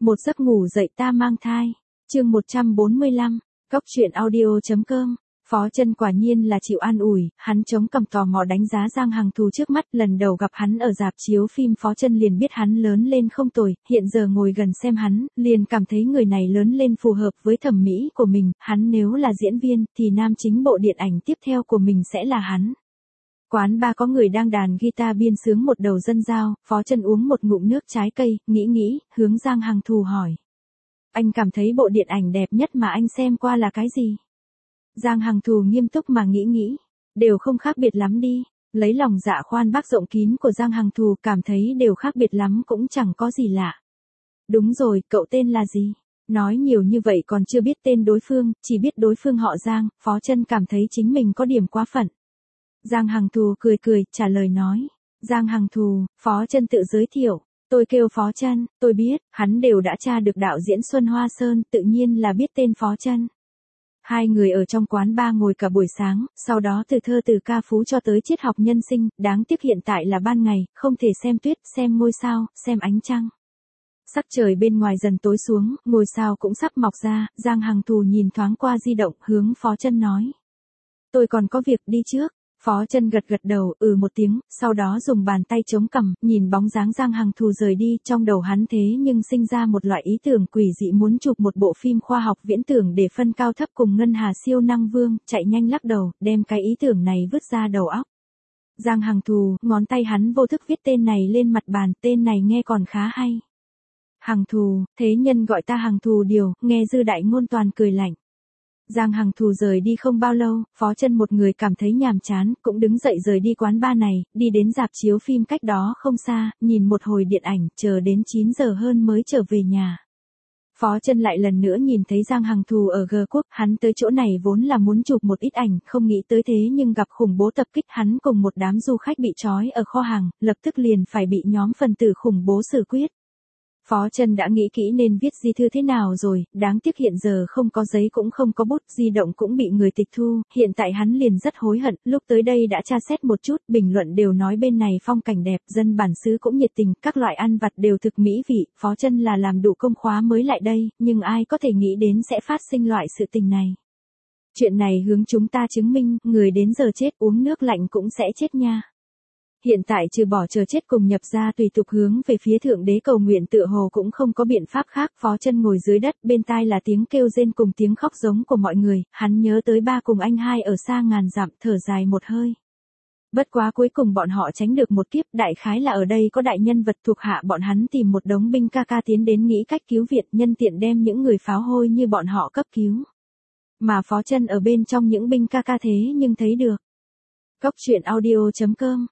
Một giấc ngủ dậy ta mang thai. Chương 145, Cóc truyện audio.com. Phó Chân quả nhiên là chịu an ủi, hắn chống cằm tò mò đánh giá Giang Hằng Thù trước mắt, lần đầu gặp hắn ở rạp chiếu phim Phó Chân liền biết hắn lớn lên không tồi, hiện giờ ngồi gần xem hắn, liền cảm thấy người này lớn lên phù hợp với thẩm mỹ của mình, hắn nếu là diễn viên, thì nam chính bộ điện ảnh tiếp theo của mình sẽ là hắn. Quán ba có người đang đàn guitar biên sướng một đầu dân giao, Phó Chân uống một ngụm nước trái cây, nghĩ, hướng Giang Hằng Thù hỏi. Anh cảm thấy bộ điện ảnh đẹp nhất mà anh xem qua là cái gì? Giang Hằng Thù nghiêm túc mà nghĩ, đều không khác biệt lắm đi, lấy lòng dạ khoan bác rộng kín của Giang Hằng Thù cảm thấy đều khác biệt lắm cũng chẳng có gì lạ. Đúng rồi, cậu tên là gì? Nói nhiều như vậy còn chưa biết tên đối phương, chỉ biết đối phương họ Giang, Phó Chân cảm thấy chính mình có điểm quá phận. Giang Hằng Thù cười, trả lời nói. Giang Hằng Thù, Phó Chân tự giới thiệu. Tôi kêu Phó Chân, tôi biết, hắn đều đã tra được đạo diễn Xuân Hoa Sơn, tự nhiên là biết tên Phó Chân. Hai người ở trong quán bar ngồi cả buổi sáng, sau đó từ thơ từ ca phú cho tới triết học nhân sinh, đáng tiếc hiện tại là ban ngày, không thể xem tuyết, xem ngôi sao, xem ánh trăng. Sắc trời bên ngoài dần tối xuống, ngôi sao cũng sắp mọc ra, Giang Hằng Thù nhìn thoáng qua di động, hướng Phó Chân nói. Tôi còn có việc đi trước. Phó Chân gật đầu, một tiếng, sau đó dùng bàn tay chống cằm, nhìn bóng dáng Giang Hằng Thù rời đi, trong đầu hắn thế nhưng sinh ra một loại ý tưởng quỷ dị muốn chụp một bộ phim khoa học viễn tưởng để phân cao thấp cùng Ngân Hà siêu năng vương, chạy nhanh lắc đầu, đem cái ý tưởng này vứt ra đầu óc. Giang Hằng Thù, ngón tay hắn vô thức viết tên này lên mặt bàn, tên này nghe còn khá hay. Hằng Thù, thế nhân gọi ta Hằng Thù điều, nghe Dư Đại Ngôn toàn cười lạnh. Giang Hằng Thù rời đi không bao lâu, Phó Chân một người cảm thấy nhàm chán, cũng đứng dậy rời đi quán bar này, đi đến rạp chiếu phim cách đó không xa, nhìn một hồi điện ảnh, chờ đến 9 giờ hơn mới trở về nhà. Phó Chân lại lần nữa nhìn thấy Giang Hằng Thù ở G Quốc, hắn tới chỗ này vốn là muốn chụp một ít ảnh, không nghĩ tới thế nhưng gặp khủng bố tập kích, hắn cùng một đám du khách bị trói ở kho hàng, lập tức liền phải bị nhóm phần tử khủng bố xử quyết. Phó Chân đã nghĩ kỹ nên viết di thư thế nào rồi, đáng tiếc hiện giờ không có giấy cũng không có bút, di động cũng bị người tịch thu, hiện tại hắn liền rất hối hận, lúc tới đây đã tra xét một chút, bình luận đều nói bên này phong cảnh đẹp, dân bản xứ cũng nhiệt tình, các loại ăn vặt đều thực mỹ vị, Phó Chân là làm đủ công khóa mới lại đây, nhưng ai có thể nghĩ đến sẽ phát sinh loại sự tình này. Chuyện này hướng chúng ta chứng minh, người đến giờ chết uống nước lạnh cũng sẽ chết nha. Hiện tại trừ bỏ chờ chết cùng nhập ra tùy tục hướng về phía thượng đế cầu nguyện tựa hồ cũng không có biện pháp khác. Phó Chân ngồi dưới đất, bên tai là tiếng kêu rên cùng tiếng khóc giống của mọi người, hắn nhớ tới ba cùng anh hai ở xa ngàn dặm, thở dài một hơi. Bất quá cuối cùng bọn họ tránh được một kiếp, đại khái là ở đây có đại nhân vật thuộc hạ bọn hắn tìm một đống binh ca ca tiến đến nghĩ cách cứu viện, nhân tiện đem những người pháo hôi như bọn họ cấp cứu. Mà Phó Chân ở bên trong những binh ca ca thế nhưng thấy được. Cóc truyện audio.com.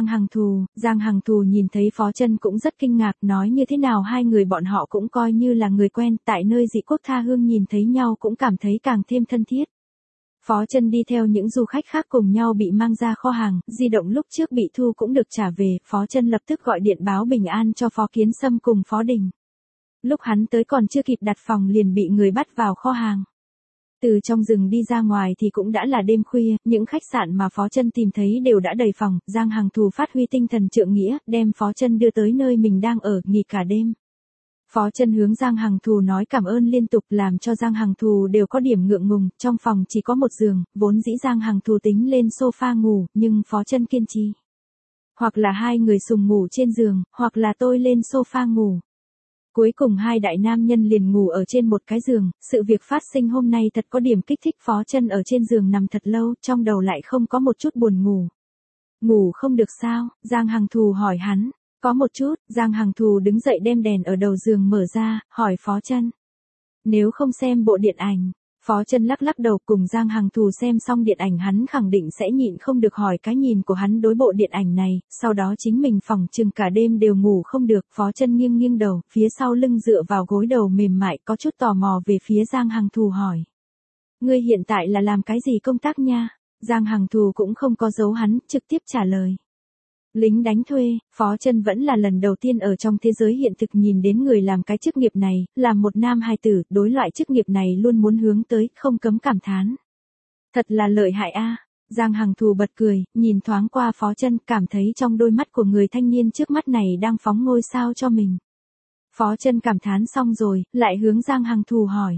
Giang Hằng Thù nhìn thấy Phó Chân cũng rất kinh ngạc, nói như thế nào hai người bọn họ cũng coi như là người quen, tại nơi dị quốc tha hương nhìn thấy nhau cũng cảm thấy càng thêm thân thiết. Phó Chân đi theo những du khách khác cùng nhau bị mang ra kho hàng, di động lúc trước bị thu cũng được trả về, Phó Chân lập tức gọi điện báo bình an cho Phó Kiến Sâm cùng Phó Đình. Lúc hắn tới còn chưa kịp đặt phòng liền bị người bắt vào kho hàng. Từ trong rừng đi ra ngoài thì cũng đã là đêm khuya, những khách sạn mà Phó Chân tìm thấy đều đã đầy phòng, Giang Hằng Thù phát huy tinh thần trượng nghĩa, đem Phó Chân đưa tới nơi mình đang ở, nghỉ cả đêm. Phó Chân hướng Giang Hằng Thù nói cảm ơn liên tục làm cho Giang Hằng Thù đều có điểm ngượng ngùng, trong phòng chỉ có một giường, vốn dĩ Giang Hằng Thù tính lên sofa ngủ, nhưng Phó Chân kiên trì. Hoặc là hai người sùng ngủ trên giường, hoặc là tôi lên sofa ngủ. Cuối cùng hai đại nam nhân liền ngủ ở trên một cái giường, sự việc phát sinh hôm nay thật có điểm kích thích. Phó Chân ở trên giường nằm thật lâu, trong đầu lại không có một chút buồn ngủ. Ngủ không được sao? Giang Hằng Thù hỏi hắn. Có một chút. Giang Hằng Thù đứng dậy đem đèn ở đầu giường mở ra, hỏi Phó Chân. Nếu không xem bộ điện ảnh. Phó Chân lắc đầu, cùng Giang Hằng Thù xem xong điện ảnh hắn khẳng định sẽ nhịn không được hỏi cái nhìn của hắn đối bộ điện ảnh này, sau đó chính mình phỏng chừng cả đêm đều ngủ không được. Phó Chân nghiêng đầu, phía sau lưng dựa vào gối đầu mềm mại, có chút tò mò về phía Giang Hằng Thù hỏi. Ngươi hiện tại là làm cái gì công tác nha? Giang Hằng Thù cũng không có giấu hắn, trực tiếp trả lời. Lính đánh thuê. Phó Chân vẫn là lần đầu tiên ở trong thế giới hiện thực nhìn đến người làm cái chức nghiệp này, làm một nam hài tử, đối loại chức nghiệp này luôn muốn hướng tới, không cấm cảm thán. Thật là lợi hại a. Giang Hằng Thù bật cười, nhìn thoáng qua Phó Chân, cảm thấy trong đôi mắt của người thanh niên trước mắt này đang phóng ngôi sao cho mình. Phó Chân cảm thán xong rồi, lại hướng Giang Hằng Thù hỏi.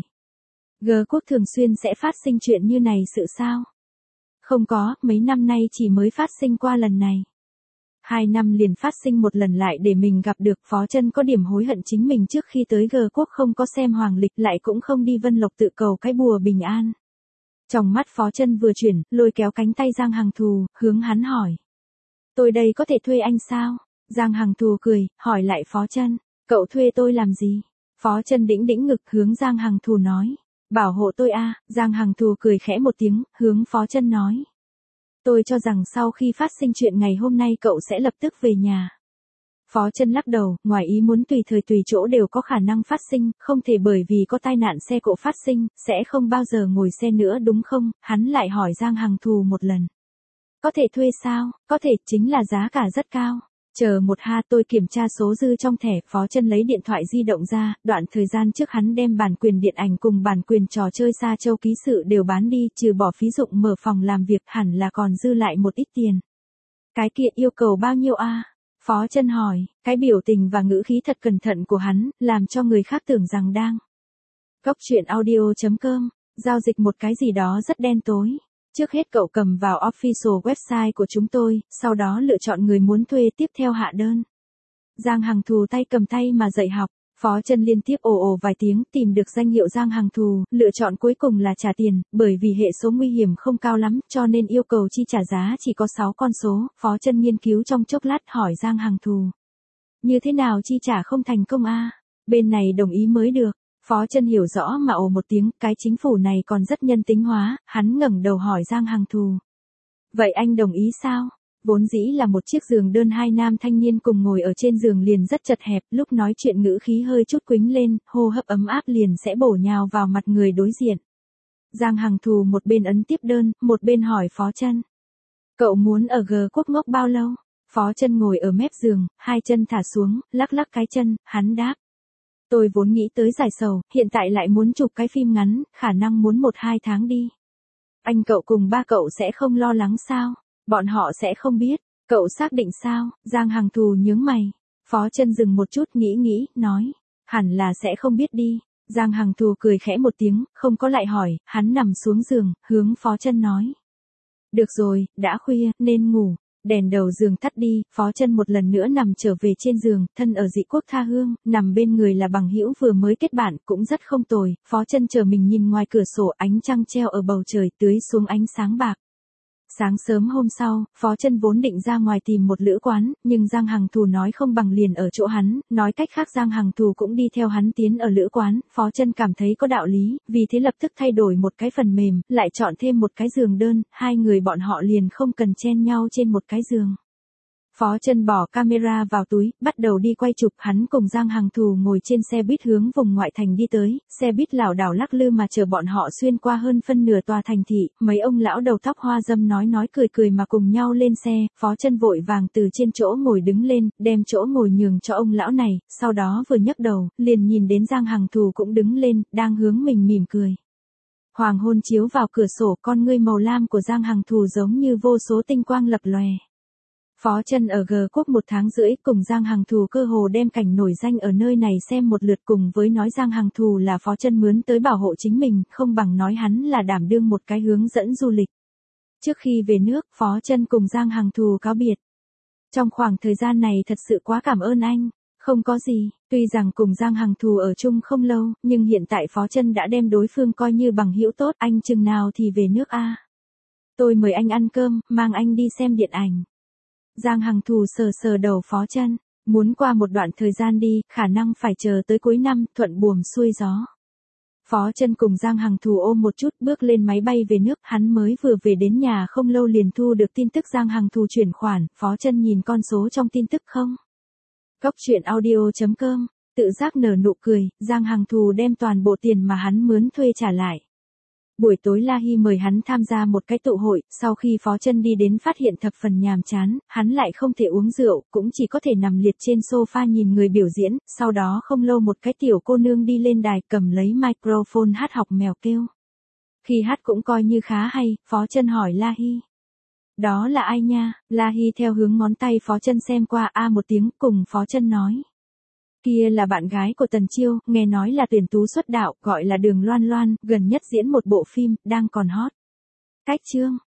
G Quốc thường xuyên sẽ phát sinh chuyện như này sự sao? Không có, mấy năm nay chỉ mới phát sinh qua lần này. 2 năm liền phát sinh một lần lại để mình gặp được. Phó Chân có điểm hối hận chính mình trước khi tới G Quốc không có xem hoàng lịch, lại cũng không đi Vân Lộc tự cầu cái bùa bình an. Trong mắt Phó Chân vừa chuyển, lôi kéo cánh tay Giang Hằng Thù, hướng hắn hỏi. Tôi đây có thể thuê anh sao? Giang Hằng Thù cười, hỏi lại Phó Chân. Cậu thuê tôi làm gì? Phó Chân đĩnh đĩnh ngực hướng Giang Hằng Thù nói. Bảo hộ tôi à? Giang Hằng Thù cười khẽ một tiếng, hướng Phó Chân nói. Tôi cho rằng sau khi phát sinh chuyện ngày hôm nay cậu sẽ lập tức về nhà. Phó Chân lắc đầu, ngoài ý muốn tùy thời tùy chỗ đều có khả năng phát sinh, không thể bởi vì có tai nạn xe cộ phát sinh, sẽ không bao giờ ngồi xe nữa đúng không? Hắn lại hỏi Giang Hằng Thù một lần. Có thể thuê sao? Có thể, chính là giá cả rất cao. Chờ một ha, tôi kiểm tra số dư trong thẻ. Phó Chân lấy điện thoại di động ra, đoạn thời gian trước hắn đem bản quyền điện ảnh cùng bản quyền trò chơi Sa Châu ký sự đều bán đi, trừ bỏ phí dụng mở phòng làm việc hẳn là còn dư lại một ít tiền. Cái kia yêu cầu bao nhiêu a? Phó Chân hỏi, cái biểu tình và ngữ khí thật cẩn thận của hắn, làm cho người khác tưởng rằng đang. Cốc truyện audio.com, giao dịch một cái gì đó rất đen tối. Trước hết cậu cầm vào official website của chúng tôi, sau đó lựa chọn người muốn thuê tiếp theo hạ đơn. Giang Hằng Thù tay cầm tay mà dạy học, Phó Chân liên tiếp ồ ồ vài tiếng tìm được danh hiệu Giang Hằng Thù, lựa chọn cuối cùng là trả tiền, bởi vì hệ số nguy hiểm không cao lắm cho nên yêu cầu chi trả giá chỉ có 6 con số, Phó Chân nghiên cứu trong chốc lát hỏi Giang Hằng Thù. Như thế nào chi trả không thành công a? Bên này đồng ý mới được. Phó Chân hiểu rõ mà ồ một tiếng, cái chính phủ này còn rất nhân tính hóa, hắn ngẩng đầu hỏi Giang Hằng Thù. Vậy anh đồng ý sao? Vốn dĩ là một chiếc giường đơn, 2 nam thanh niên cùng ngồi ở trên giường liền rất chật hẹp, lúc nói chuyện ngữ khí hơi chút quĩnh lên, hô hấp ấm áp liền sẽ bổ nhào vào mặt người đối diện. Giang Hằng Thù một bên ấn tiếp đơn, một bên hỏi Phó Chân. Cậu muốn ở G Quốc ngốc bao lâu? Phó Chân ngồi ở mép giường, 2 chân thả xuống, lắc lắc cái chân, hắn đáp. Tôi vốn nghĩ tới giải sầu, hiện tại lại muốn chụp cái phim ngắn, khả năng muốn 1-2 tháng đi. Anh cậu cùng ba cậu sẽ không lo lắng sao? Bọn họ sẽ không biết. Cậu xác định sao? Giang Hằng Thù nhướng mày. Phó Chân dừng một chút nghĩ, nói. Hẳn là sẽ không biết đi. Giang Hằng Thù cười khẽ một tiếng, không có lại hỏi, hắn nằm xuống giường, hướng Phó Chân nói. Được rồi, đã khuya, nên ngủ. Đèn đầu giường tắt đi, Phó Chân một lần nữa nằm trở về trên giường, thân ở dị quốc tha hương, nằm bên người là bằng hữu vừa mới kết bạn, cũng rất không tồi. Phó Chân chờ mình nhìn ngoài cửa sổ, ánh trăng treo ở bầu trời tưới xuống ánh sáng bạc. Sáng sớm hôm sau, Phó Chân vốn định ra ngoài tìm một lữ quán, nhưng Giang Hằng Thù nói không bằng liền ở chỗ hắn, nói cách khác Giang Hằng Thù cũng đi theo hắn tiến ở lữ quán, Phó Chân cảm thấy có đạo lý, vì thế lập tức thay đổi một cái phần mềm, lại chọn thêm một cái giường đơn, 2 người bọn họ liền không cần chen nhau trên một cái giường. Phó Chân bỏ camera vào túi, bắt đầu đi quay chụp, hắn cùng Giang Hằng Thù ngồi trên xe buýt hướng vùng ngoại thành đi tới, xe buýt lảo đảo lắc lư mà chờ bọn họ xuyên qua hơn phân nửa tòa thành thị, mấy ông lão đầu tóc hoa râm nói cười mà cùng nhau lên xe, Phó Chân vội vàng từ trên chỗ ngồi đứng lên, đem chỗ ngồi nhường cho ông lão này, sau đó vừa nhấc đầu, liền nhìn đến Giang Hằng Thù cũng đứng lên, đang hướng mình mỉm cười. Hoàng hôn chiếu vào cửa sổ, con ngươi màu lam của Giang Hằng Thù giống như vô số tinh quang lập lòe. Phó Chân ở G Quốc 1 tháng rưỡi, cùng Giang Hằng Thù cơ hồ đem cảnh nổi danh ở nơi này xem một lượt, cùng với nói Giang Hằng Thù là Phó Chân mướn tới bảo hộ chính mình, không bằng nói hắn là đảm đương một cái hướng dẫn du lịch. Trước khi về nước, Phó Chân cùng Giang Hằng Thù cáo biệt. Trong khoảng thời gian này thật sự quá cảm ơn anh. Không có gì, tuy rằng cùng Giang Hằng Thù ở chung không lâu, nhưng hiện tại Phó Chân đã đem đối phương coi như bằng hữu tốt, anh chừng nào thì về nước a? Tôi mời anh ăn cơm, mang anh đi xem điện ảnh. Giang Hằng Thù sờ đầu Phó Chân, muốn qua một đoạn thời gian đi, khả năng phải chờ tới cuối năm, thuận buồm xuôi gió. Phó Chân cùng Giang Hằng Thù ôm một chút, bước lên máy bay về nước, hắn mới vừa về đến nhà không lâu liền thu được tin tức Giang Hằng Thù chuyển khoản, Phó Chân nhìn con số trong tin tức không. Cốc truyện audio.com, tự giác nở nụ cười, Giang Hằng Thù đem toàn bộ tiền mà hắn mướn thuê trả lại. Buổi tối La Hi mời hắn tham gia một cái tụ hội, sau khi Phó Chân đi đến phát hiện thập phần nhàm chán, hắn lại không thể uống rượu, cũng chỉ có thể nằm liệt trên sofa nhìn người biểu diễn, sau đó không lâu một cái tiểu cô nương đi lên đài cầm lấy microphone hát học mèo kêu. Khi hát cũng coi như khá hay, Phó Chân hỏi La Hi. Đó là ai nha? La Hi theo hướng ngón tay Phó Chân xem qua a một tiếng cùng Phó Chân nói. Kia là bạn gái của Tần Chiêu, nghe nói là tuyển tú xuất đạo, gọi là Đường Loan Loan, gần nhất diễn một bộ phim, đang còn hot. Cách chương.